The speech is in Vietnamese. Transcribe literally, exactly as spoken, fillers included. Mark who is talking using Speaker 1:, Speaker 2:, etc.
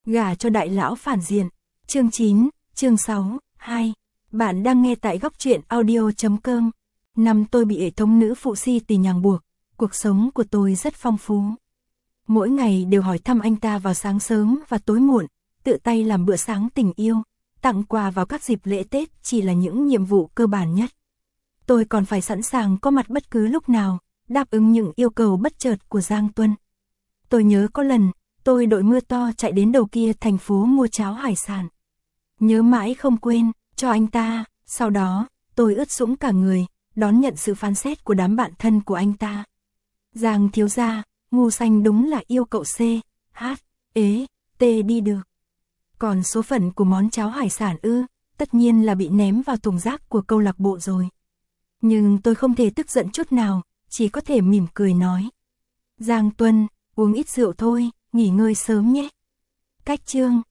Speaker 1: Gả cho đại lão phản diện. Chương chín, chương sáu, hai. Bạn đang nghe tại góc truyện audio chấm com. Năm tôi bị hệ thống nữ phụ si tì nhàng buộc, cuộc sống của tôi rất phong phú. Mỗi ngày đều hỏi thăm anh ta vào sáng sớm và tối muộn, tự tay làm bữa sáng tình yêu, tặng quà vào các dịp lễ Tết chỉ là những nhiệm vụ cơ bản nhất. Tôi còn phải sẵn sàng có mặt bất cứ lúc nào, đáp ứng những yêu cầu bất chợt của Giang Tuân. Tôi nhớ có lần, tôi đội mưa to chạy đến đầu kia thành phố mua cháo hải sản. Nhớ mãi không quên, cho anh ta, sau đó, tôi ướt sũng cả người, đón nhận sự phán xét của đám bạn thân của anh ta. Giang thiếu gia, ngu xanh đúng là yêu cậu C, H, ế, T đi được. Còn số phận của món cháo hải sản ư, tất nhiên là bị ném vào thùng rác của câu lạc bộ rồi. Nhưng tôi không thể tức giận chút nào, chỉ có thể mỉm cười nói. Giang Tuân, uống ít rượu thôi, nghỉ ngơi sớm nhé. Cách chương,